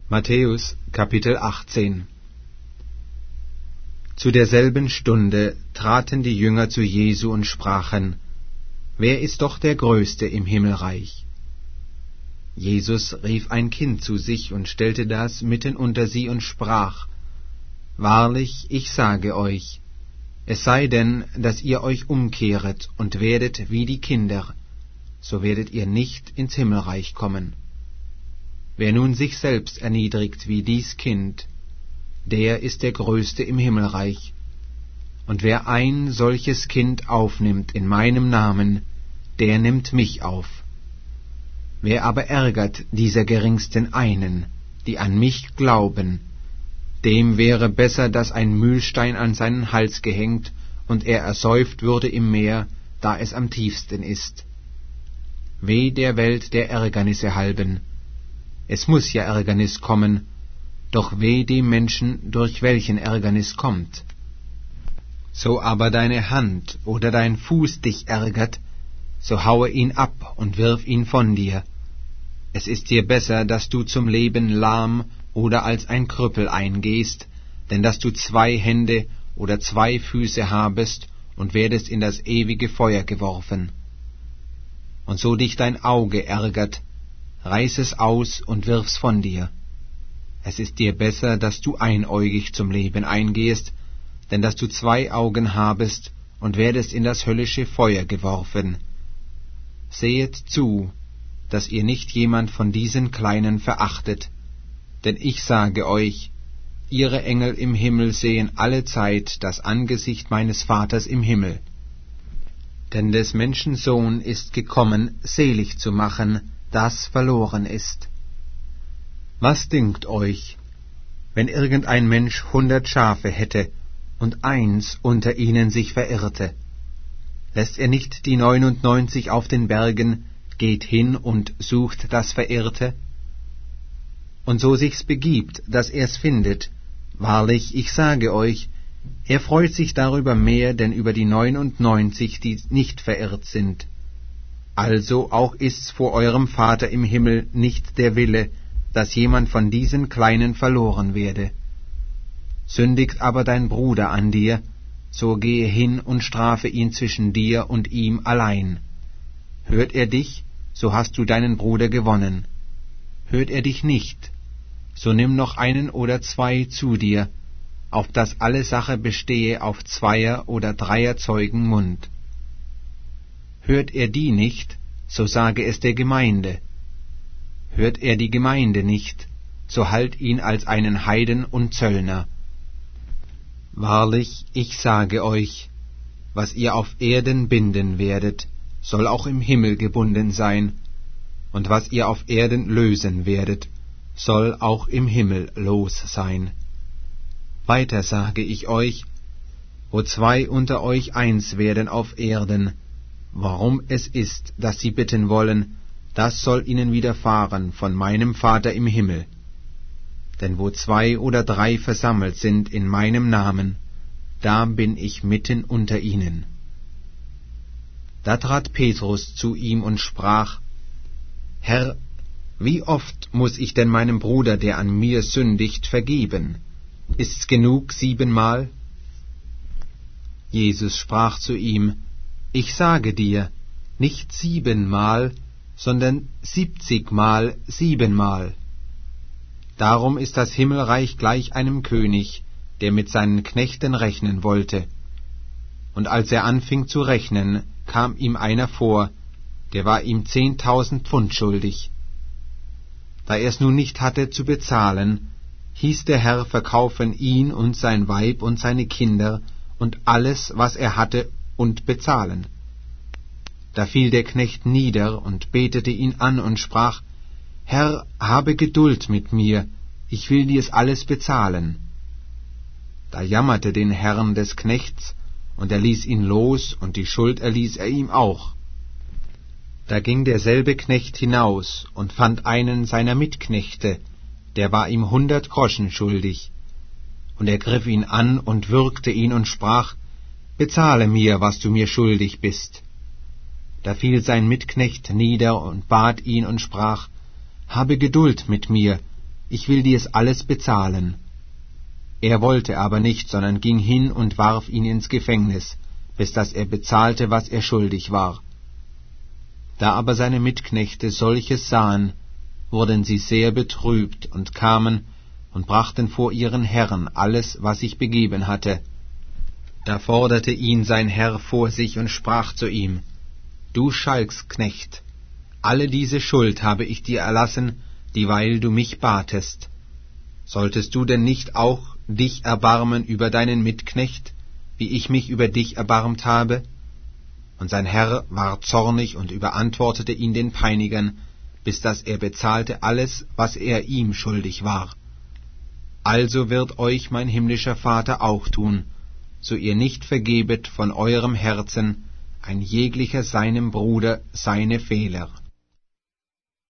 Matthäus, Kapitel 18. Zu derselben Stunde traten die Jünger zu Jesu und sprachen: Wer ist doch der Größte im Himmelreich? Jesus rief ein Kind zu sich und stellte das mitten unter sie und sprach: Wahrlich, ich sage euch, es sei denn, dass ihr euch umkehret und werdet wie die Kinder, so werdet ihr nicht ins Himmelreich kommen. Wer nun sich selbst erniedrigt wie dies Kind, der ist der Größte im Himmelreich. Und wer ein solches Kind aufnimmt in meinem Namen, der nimmt mich auf. Wer aber ärgert dieser geringsten einen, die an mich glauben, dem wäre besser, dass ein Mühlstein an seinen Hals gehängt und er ersäuft würde im Meer, da es am tiefsten ist. Weh der Welt der Ärgernisse halben. Es muß ja Ärgernis kommen, doch weh dem Menschen, durch welchen Ärgernis kommt. So aber deine Hand oder dein Fuß dich ärgert, so haue ihn ab und wirf ihn von dir. Es ist dir besser, dass du zum Leben lahm oder als ein Krüppel eingehst, denn dass du 2 Hände oder 2 Füße habest und werdest in das ewige Feuer geworfen. Und so dich dein Auge ärgert, reiß es aus und wirf's von dir. Es ist dir besser, dass du einäugig zum Leben eingehst, denn dass du 2 Augen habest und werdest in das höllische Feuer geworfen. Sehet zu, dass ihr nicht jemand von diesen Kleinen verachtet, denn ich sage euch, ihre Engel im Himmel sehen allezeit das Angesicht meines Vaters im Himmel. Denn des Menschen Sohn ist gekommen, selig zu machen, das verloren ist. Was dünkt euch, wenn irgendein Mensch 100 Schafe hätte und eins unter ihnen sich verirrte? Lässt er nicht die 99 auf den Bergen, geht hin und sucht das Verirrte? Und so sich's begibt, dass er's findet, wahrlich, ich sage euch, er freut sich darüber mehr, denn über die 99, die nicht verirrt sind. Also auch ist's vor eurem Vater im Himmel nicht der Wille, dass jemand von diesen Kleinen verloren werde. Sündigt aber dein Bruder an dir, so gehe hin und strafe ihn zwischen dir und ihm allein. Hört er dich, so hast du deinen Bruder gewonnen. Hört er dich nicht, so nimm noch 1 oder 2 zu dir, auf dass alle Sache bestehe auf 2 oder 3 Zeugen Mund. Hört er die nicht, so sage es der Gemeinde. Hört er die Gemeinde nicht, so halt ihn als einen Heiden und Zöllner. Wahrlich, ich sage euch, was ihr auf Erden binden werdet, soll auch im Himmel gebunden sein, und was ihr auf Erden lösen werdet, soll auch im Himmel los sein. Weiter sage ich euch, wo 2 unter euch eins werden auf Erden, warum es ist, dass sie bitten wollen, das soll ihnen widerfahren von meinem Vater im Himmel. Denn wo 2 oder 3 versammelt sind in meinem Namen, da bin ich mitten unter ihnen. Da trat Petrus zu ihm und sprach: Herr, wie oft muß ich denn meinem Bruder, der an mir sündigt, vergeben? Ist's genug 7-mal? Jesus sprach zu ihm: Ich sage dir, nicht 7-mal, sondern 70-mal 7-mal. Darum ist das Himmelreich gleich einem König, der mit seinen Knechten rechnen wollte. Und als er anfing zu rechnen, kam ihm einer vor, der war ihm 10.000 Pfund schuldig. Da er's nun nicht hatte zu bezahlen, hieß der Herr verkaufen ihn und sein Weib und seine Kinder und alles, was er hatte, und bezahlen. Da fiel der Knecht nieder und betete ihn an und sprach: Herr, habe Geduld mit mir, ich will dir's alles bezahlen. Da jammerte den Herrn des Knechts, und er ließ ihn los, und die Schuld erließ er ihm auch. Da ging derselbe Knecht hinaus und fand einen seiner Mitknechte, der war ihm 100 Groschen schuldig. Und er griff ihn an und würgte ihn und sprach: Bezahle mir, was du mir schuldig bist. Da fiel sein Mitknecht nieder und bat ihn und sprach: Habe Geduld mit mir, ich will dir's alles bezahlen. Er wollte aber nicht, sondern ging hin und warf ihn ins Gefängnis, bis dass er bezahlte, was er schuldig war. Da aber seine Mitknechte solches sahen, wurden sie sehr betrübt und kamen und brachten vor ihren Herrn alles, was sich begeben hatte. Da forderte ihn sein Herr vor sich und sprach zu ihm: Du Schalksknecht, alle diese Schuld habe ich dir erlassen, dieweil du mich batest. Solltest du denn nicht auch dich erbarmen über deinen Mitknecht, wie ich mich über dich erbarmt habe? Und sein Herr war zornig und überantwortete ihn den Peinigern, bis dass er bezahlte alles, was er ihm schuldig war. Also wird euch mein himmlischer Vater auch tun, so ihr nicht vergebet von eurem Herzen, ein jeglicher seinem Bruder seine Fehler.